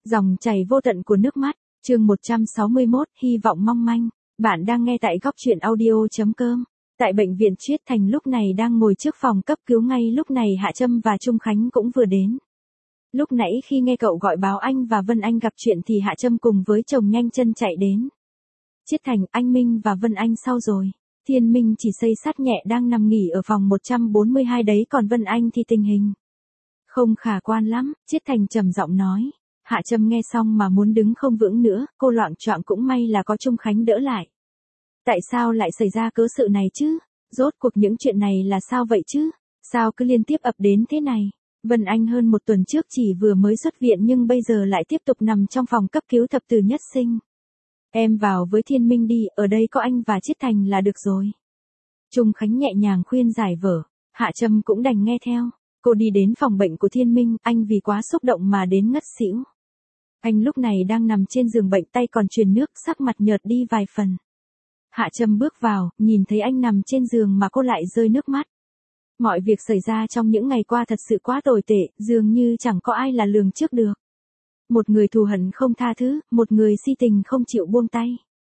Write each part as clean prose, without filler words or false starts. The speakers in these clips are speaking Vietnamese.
Dòng chảy vô tận của nước mắt, chương 161, hy vọng mong manh. Bạn đang nghe tại góc chuyện audio.com. Tại bệnh viện Chiết Thành lúc này đang ngồi trước phòng cấp cứu, ngay lúc này Hạ Trâm và Trung Khánh cũng vừa đến. Lúc nãy khi nghe cậu gọi báo anh và Vân Anh gặp chuyện thì Hạ Trâm cùng với chồng nhanh chân chạy đến. Chiết Thành, anh Minh và Vân Anh sao rồi? Thiên Minh chỉ xây sát nhẹ đang nằm nghỉ ở phòng 142 đấy, còn Vân Anh thì tình hình không khả quan lắm, Chiết Thành trầm giọng nói. Hạ Trâm nghe xong mà muốn đứng không vững nữa, cô loạng choạng, cũng may là có Trung Khánh đỡ lại. Tại sao lại xảy ra cớ sự này chứ? Rốt cuộc những chuyện này là sao vậy chứ? Sao cứ liên tiếp ập đến thế này? Vân Anh hơn một tuần trước chỉ vừa mới xuất viện nhưng bây giờ lại tiếp tục nằm trong phòng cấp cứu thập tử nhất sinh. Em vào với Thiên Minh đi, ở đây có anh và Chiết Thành là được rồi. Trung Khánh nhẹ nhàng khuyên giải vở, Hạ Trâm cũng đành nghe theo. Cô đi đến phòng bệnh của Thiên Minh, anh vì quá xúc động mà đến ngất xỉu. Anh lúc này đang nằm trên giường bệnh, tay còn truyền nước, sắc mặt nhợt đi vài phần. Hạ Trâm bước vào, nhìn thấy anh nằm trên giường mà cô lại rơi nước mắt. Mọi việc xảy ra trong những ngày qua thật sự quá tồi tệ, dường như chẳng có ai là lường trước được. Một người thù hận không tha thứ, một người si tình không chịu buông tay.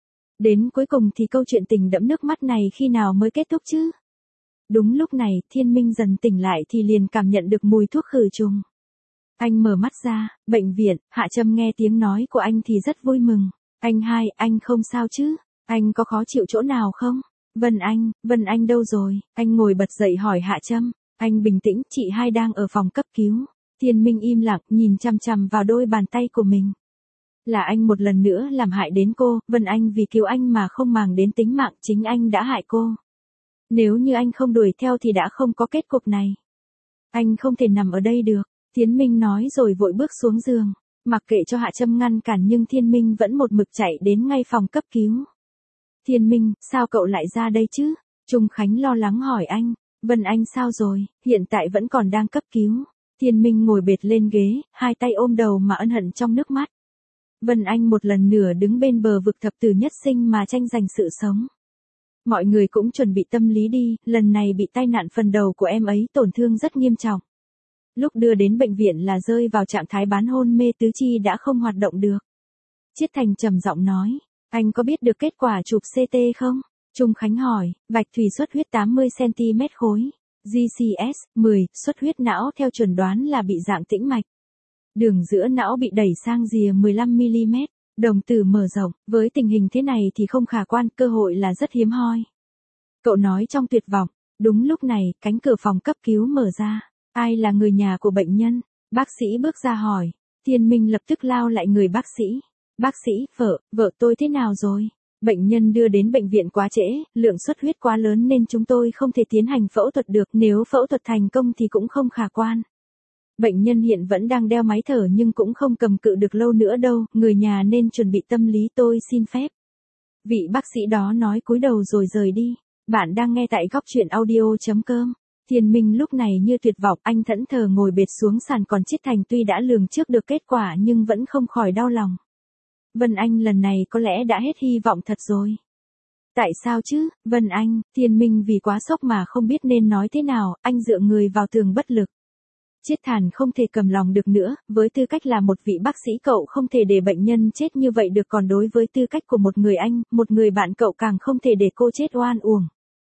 Đến cuối cùng thì câu chuyện tình đẫm nước mắt này khi nào mới kết thúc chứ? Đúng lúc này, Thiên Minh dần tỉnh lại thì liền cảm nhận được mùi thuốc khử trùng. Anh mở mắt ra, bệnh viện, Hạ Trâm nghe tiếng nói của anh thì rất vui mừng. Anh hai, anh không sao chứ? Anh có khó chịu chỗ nào không? Vân Anh đâu rồi? Anh ngồi bật dậy hỏi Hạ Trâm. Anh bình tĩnh, chị hai đang ở phòng cấp cứu. Thiên Minh im lặng, nhìn chằm chằm vào đôi bàn tay của mình. Là anh một lần nữa làm hại đến cô, Vân Anh vì cứu anh mà không màng đến tính mạng, chính anh đã hại cô. Nếu như anh không đuổi theo thì đã không có kết cục này. Anh không thể nằm ở đây được, Thiên Minh nói rồi vội bước xuống giường. Mặc kệ cho Hạ Trâm ngăn cản nhưng Thiên Minh vẫn một mực chạy đến ngay phòng cấp cứu. Thiên Minh, sao cậu lại ra đây chứ? Trung Khánh lo lắng hỏi anh. Vân Anh sao rồi? Hiện tại vẫn còn đang cấp cứu. Thiên Minh ngồi bệt lên ghế, hai tay ôm đầu mà ân hận trong nước mắt. Vân Anh một lần nữa đứng bên bờ vực thập tử nhất sinh mà tranh giành sự sống. Mọi người cũng chuẩn bị tâm lý đi, lần này bị tai nạn phần đầu của em ấy tổn thương rất nghiêm trọng. Lúc đưa đến bệnh viện là rơi vào trạng thái bán hôn mê, tứ chi đã không hoạt động được. Chiết Thành trầm giọng nói, anh có biết được kết quả chụp CT không? Trung Khánh hỏi, vạch thủy xuất huyết 80cm khối, GCS 10, xuất huyết não theo chuẩn đoán là bị dạng tĩnh mạch. Đường giữa não bị đẩy sang rìa 15mm, đồng tử mở rộng, với tình hình thế này thì không khả quan, cơ hội là rất hiếm hoi. Cậu nói trong tuyệt vọng. Đúng lúc này, cánh cửa phòng cấp cứu mở ra. Ai là người nhà của bệnh nhân? Bác sĩ bước ra hỏi. Thiên Minh lập tức lao lại người bác sĩ. Bác sĩ, vợ tôi thế nào rồi? Bệnh nhân đưa đến bệnh viện quá trễ, lượng xuất huyết quá lớn nên chúng tôi không thể tiến hành phẫu thuật được, nếu phẫu thuật thành công thì cũng không khả quan. Bệnh nhân hiện vẫn đang đeo máy thở nhưng cũng không cầm cự được lâu nữa đâu, người nhà nên chuẩn bị tâm lý, tôi xin phép. Vị bác sĩ đó nói cúi đầu rồi rời đi. Bạn đang nghe tại góc chuyện audio.com. Thiên Minh lúc này như tuyệt vọng, anh thẫn thờ ngồi bệt xuống sàn, còn Chiết Thành tuy đã lường trước được kết quả nhưng vẫn không khỏi đau lòng. Vân Anh lần này có lẽ đã hết hy vọng thật rồi. Tại sao chứ, Vân Anh? Thiên Minh vì quá sốc mà không biết nên nói thế nào, anh dựa người vào tường bất lực. Chiết Thành không thể cầm lòng được nữa, với tư cách là một vị bác sĩ cậu không thể để bệnh nhân chết như vậy được, còn đối với tư cách của một người anh, một người bạn, cậu càng không thể để cô chết oan uổng.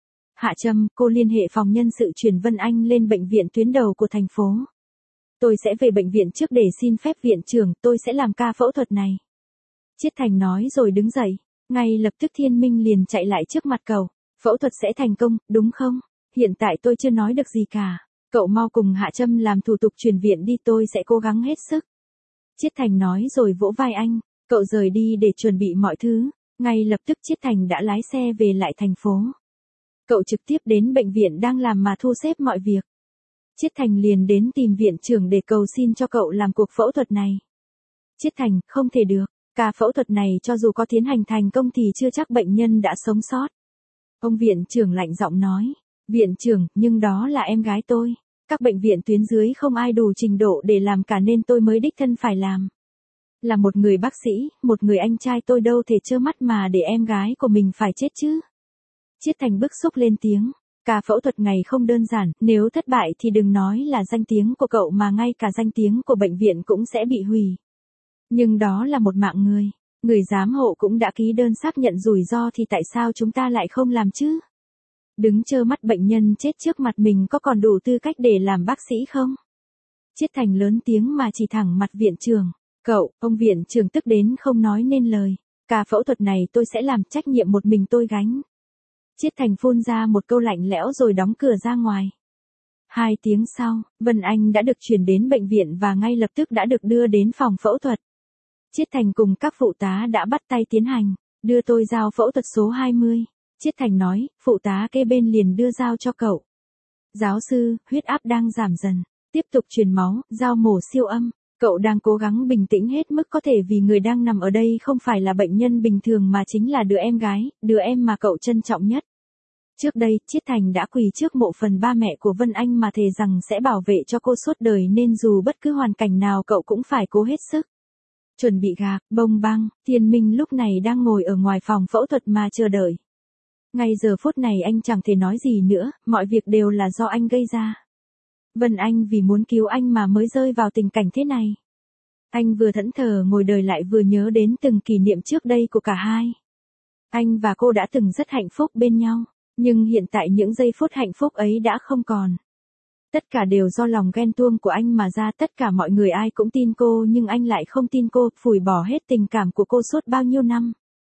Hạ Trâm, cô liên hệ phòng nhân sự chuyển Vân Anh lên bệnh viện tuyến đầu của thành phố. Tôi sẽ về bệnh viện trước để xin phép viện trưởng, tôi sẽ làm ca phẫu thuật này. Chiết Thành nói rồi đứng dậy. Ngay lập tức Thiên Minh liền chạy lại trước mặt cậu. Phẫu thuật sẽ thành công, đúng không? Hiện tại tôi chưa nói được gì cả. Cậu mau cùng Hạ Trâm làm thủ tục chuyển viện đi, tôi sẽ cố gắng hết sức. Chiết Thành nói rồi vỗ vai anh. Cậu rời đi để chuẩn bị mọi thứ. Ngay lập tức Chiết Thành đã lái xe về lại thành phố. Cậu trực tiếp đến bệnh viện đang làm mà thu xếp mọi việc. Chiết Thành liền đến tìm viện trưởng để cầu xin cho cậu làm cuộc phẫu thuật này. Chiết Thành, không thể được. Ca phẫu thuật này cho dù có tiến hành thành công thì chưa chắc bệnh nhân đã sống sót. Ông viện trưởng lạnh giọng nói. Viện trưởng, nhưng đó là em gái tôi. Các bệnh viện tuyến dưới không ai đủ trình độ để làm cả nên tôi mới đích thân phải làm. Là một người bác sĩ, một người anh trai, tôi đâu thể trơ mắt mà để em gái của mình phải chết chứ. Chiết Thành bức xúc lên tiếng. Ca phẫu thuật này không đơn giản, nếu thất bại thì đừng nói là danh tiếng của cậu mà ngay cả danh tiếng của bệnh viện cũng sẽ bị hủy. Nhưng đó là một mạng người. Người giám hộ cũng đã ký đơn xác nhận rủi ro thì tại sao chúng ta lại không làm chứ? Đứng trơ mắt bệnh nhân chết trước mặt mình có còn đủ tư cách để làm bác sĩ không? Chiết Thành lớn tiếng mà chỉ thẳng mặt viện trưởng. Cậu, ông viện trưởng tức đến không nói nên lời. Cả phẫu thuật này tôi sẽ làm, trách nhiệm một mình tôi gánh. Chiết Thành phun ra một câu lạnh lẽo rồi đóng cửa ra ngoài. 2 tiếng sau, Vân Anh đã được chuyển đến bệnh viện và ngay lập tức đã được đưa đến phòng phẫu thuật. Chiết Thành cùng các phụ tá đã bắt tay tiến hành, đưa tôi dao phẫu thuật số 20. Chiết Thành nói, phụ tá kế bên liền đưa dao cho cậu. Giáo sư, huyết áp đang giảm dần, tiếp tục truyền máu, dao mổ siêu âm. Cậu đang cố gắng bình tĩnh hết mức có thể vì người đang nằm ở đây không phải là bệnh nhân bình thường mà chính là đứa em gái, đứa em mà cậu trân trọng nhất. Trước đây, Chiết Thành đã quỳ trước mộ phần ba mẹ của Vân Anh mà thề rằng sẽ bảo vệ cho cô suốt đời nên dù bất cứ hoàn cảnh nào cậu cũng phải cố hết sức. Chuẩn bị gạc, bông băng, Thiên Minh lúc này đang ngồi ở ngoài phòng phẫu thuật mà chờ đợi. Ngay giờ phút này anh chẳng thể nói gì nữa, mọi việc đều là do anh gây ra. Vân Anh vì muốn cứu anh mà mới rơi vào tình cảnh thế này. Anh vừa thẫn thờ ngồi đời lại vừa nhớ đến từng kỷ niệm trước đây của cả hai. Anh và cô đã từng rất hạnh phúc bên nhau, nhưng hiện tại những giây phút hạnh phúc ấy đã không còn. Tất cả đều do lòng ghen tuông của anh mà ra, tất cả mọi người ai cũng tin cô nhưng anh lại không tin cô, phủi bỏ hết tình cảm của cô suốt bao nhiêu năm.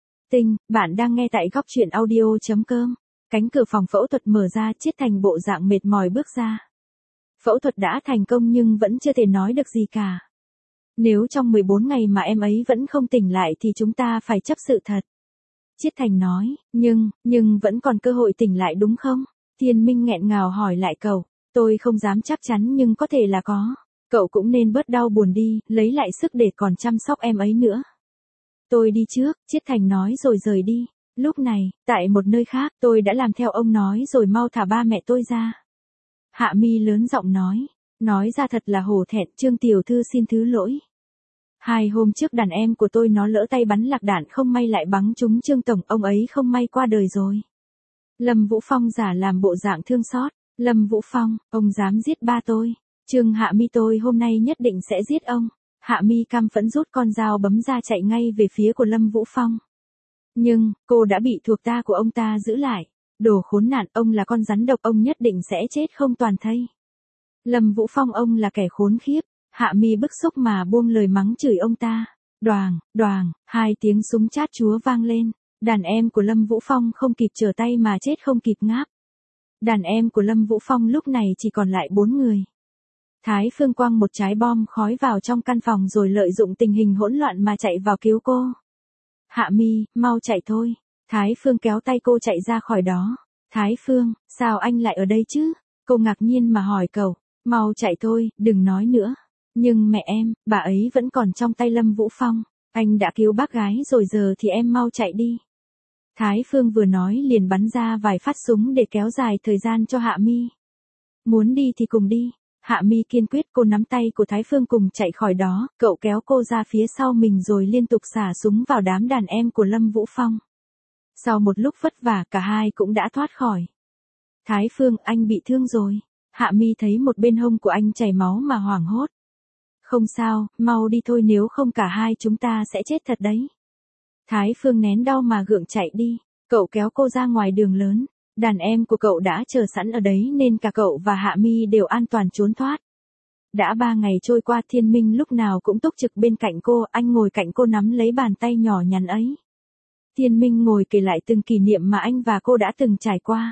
Bạn đang nghe tại góc truyện audio.com. Cánh cửa phòng phẫu thuật mở ra, Chiết Thành bộ dạng mệt mỏi bước ra. Phẫu thuật đã thành công nhưng vẫn chưa thể nói được gì cả. Nếu trong 14 ngày mà em ấy vẫn không tỉnh lại thì chúng ta phải chấp sự thật. Chiết Thành nói, nhưng vẫn còn cơ hội tỉnh lại đúng không? Thiên Minh nghẹn ngào hỏi lại cậu, tôi không dám chắc chắn nhưng có thể là có. Cậu cũng nên bớt đau buồn đi, lấy lại sức để còn chăm sóc em ấy nữa. Tôi đi trước, Chiết Thành nói rồi rời đi. Lúc này, tại một nơi khác, tôi đã làm theo ông nói rồi mau thả ba mẹ tôi ra. Hạ Mi lớn giọng nói ra thật là hổ thẹn, Trương tiểu thư xin thứ lỗi. 2 hôm trước đàn em của tôi nó lỡ tay bắn lạc đạn không may lại bắn trúng Trương tổng, ông ấy không may qua đời rồi. Lâm Vũ Phong giả làm bộ dạng thương xót, Lâm Vũ Phong, ông dám giết ba tôi. Trương Hạ Mi tôi hôm nay nhất định sẽ giết ông. Hạ Mi căm phẫn rút con dao bấm ra chạy ngay về phía của Lâm Vũ Phong. Nhưng, cô đã bị thuộc ta của ông ta giữ lại. Đồ khốn nạn, ông là con rắn độc, ông nhất định sẽ chết không toàn thây. Lâm Vũ Phong ông là kẻ khốn khiếp. Hạ Mi bức xúc mà buông lời mắng chửi ông ta. Đoàng, 2 tiếng súng chát chúa vang lên. Đàn em của Lâm Vũ Phong không kịp trở tay mà chết không kịp ngáp. Đàn em của Lâm Vũ Phong lúc này chỉ còn lại 4 người. Thái Phương quăng một trái bom khói vào trong căn phòng rồi lợi dụng tình hình hỗn loạn mà chạy vào cứu cô. Hạ Mi, mau chạy thôi. Thái Phương kéo tay cô chạy ra khỏi đó. Thái Phương, sao anh lại ở đây chứ? Cô ngạc nhiên mà hỏi cậu. Mau chạy thôi, đừng nói nữa. Nhưng mẹ em, bà ấy vẫn còn trong tay Lâm Vũ Phong. Anh đã cứu bác gái rồi giờ thì em mau chạy đi. Thái Phương vừa nói liền bắn ra vài phát súng để kéo dài thời gian cho Hạ Mi. Muốn đi thì cùng đi. Hạ Mi kiên quyết, cô nắm tay của Thái Phương cùng chạy khỏi đó, cậu kéo cô ra phía sau mình rồi liên tục xả súng vào đám đàn em của Lâm Vũ Phong. Sau một lúc vất vả cả hai cũng đã thoát khỏi. Thái Phương, anh bị thương rồi. Hạ Mi thấy một bên hông của anh chảy máu mà hoảng hốt. Không sao, mau đi thôi nếu không cả hai chúng ta sẽ chết thật đấy. Thái Phương nén đau mà gượng chạy đi, cậu kéo cô ra ngoài đường lớn. Đàn em của cậu đã chờ sẵn ở đấy nên cả cậu và Hạ Mi đều an toàn trốn thoát. Đã 3 ngày trôi qua, Thiên Minh lúc nào cũng túc trực bên cạnh cô, anh ngồi cạnh cô nắm lấy bàn tay nhỏ nhắn ấy. Thiên Minh ngồi kể lại từng kỷ niệm mà anh và cô đã từng trải qua.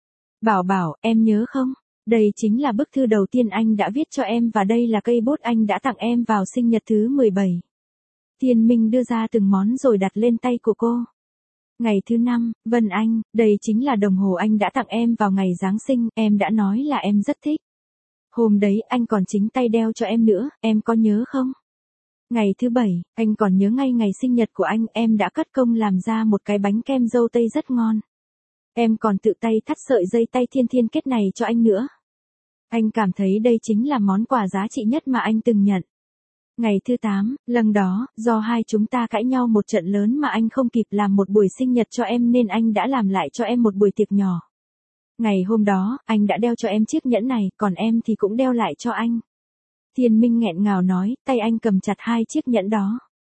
Bảo, em nhớ không? Đây chính là bức thư đầu tiên anh đã viết cho em và đây là cây bút anh đã tặng em vào sinh nhật thứ 17. Thiên Minh đưa ra từng món rồi đặt lên tay của cô. Ngày thứ 5, Vân Anh, đây chính là đồng hồ anh đã tặng em vào ngày Giáng sinh, em đã nói là em rất thích. Hôm đấy anh còn chính tay đeo cho em nữa, em có nhớ không? Ngày thứ 7, anh còn nhớ ngay ngày sinh nhật của anh, em đã cất công làm ra một cái bánh kem dâu tây rất ngon. Em còn tự tay thắt sợi dây tay thiên kết này cho anh nữa. Anh cảm thấy đây chính là món quà giá trị nhất mà anh từng nhận. Ngày thứ 8, lần đó, do hai chúng ta cãi nhau một trận lớn mà anh không kịp làm một buổi sinh nhật cho em nên anh đã làm lại cho em một buổi tiệc nhỏ. Ngày hôm đó, anh đã đeo cho em chiếc nhẫn này, còn em thì cũng đeo lại cho anh. Thiên Minh nghẹn ngào nói, tay anh cầm chặt 2 chiếc nhẫn đó.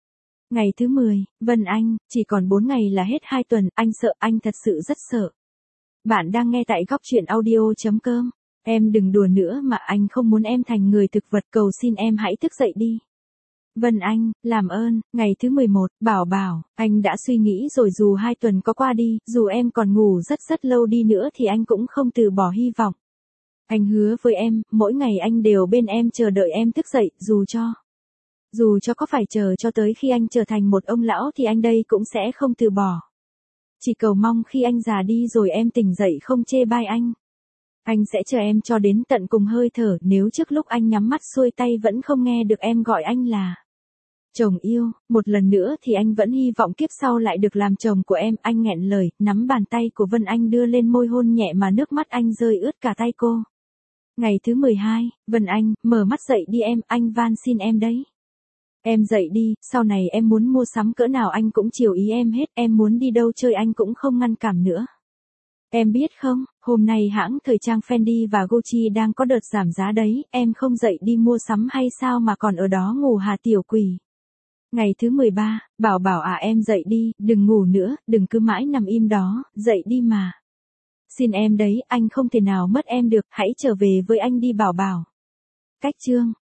Ngày thứ 10, Vân Anh, chỉ còn 4 ngày là hết 2 tuần, anh sợ, anh thật sự rất sợ. Bạn đang nghe tại góc truyện audio.com. Em đừng đùa nữa mà anh không muốn em thành người thực vật, cầu xin em hãy thức dậy đi. Vân Anh, làm ơn, ngày thứ 11, Bảo, anh đã suy nghĩ rồi, dù 2 tuần có qua đi, dù em còn ngủ rất lâu đi nữa thì anh cũng không từ bỏ hy vọng. Anh hứa với em, mỗi ngày anh đều bên em chờ đợi em thức dậy, dù cho có phải chờ cho tới khi anh trở thành một ông lão thì anh đây cũng sẽ không từ bỏ. Chỉ cầu mong khi anh già đi rồi em tỉnh dậy không chê bai anh. Anh sẽ chờ em cho đến tận cùng hơi thở, nếu trước lúc anh nhắm mắt xuôi tay vẫn không nghe được em gọi anh là chồng yêu, một lần nữa thì anh vẫn hy vọng kiếp sau lại được làm chồng của em. Anh nghẹn lời, nắm bàn tay của Vân Anh đưa lên môi hôn nhẹ mà nước mắt anh rơi ướt cả tay cô. Ngày thứ 12, Vân Anh, mở mắt dậy đi em, anh van xin em đấy. Em dậy đi, sau này em muốn mua sắm cỡ nào anh cũng chiều ý em hết, em muốn đi đâu chơi anh cũng không ngăn cản nữa. Em biết không, hôm nay hãng thời trang Fendi và Gucci đang có đợt giảm giá đấy, em không dậy đi mua sắm hay sao mà còn ở đó ngủ hả tiểu quỷ. Ngày thứ 13, Bảo à, em dậy đi, đừng ngủ nữa, đừng cứ mãi nằm im đó, dậy đi mà. Xin em đấy, anh không thể nào mất em được, hãy trở về với anh đi Bảo. Cách chương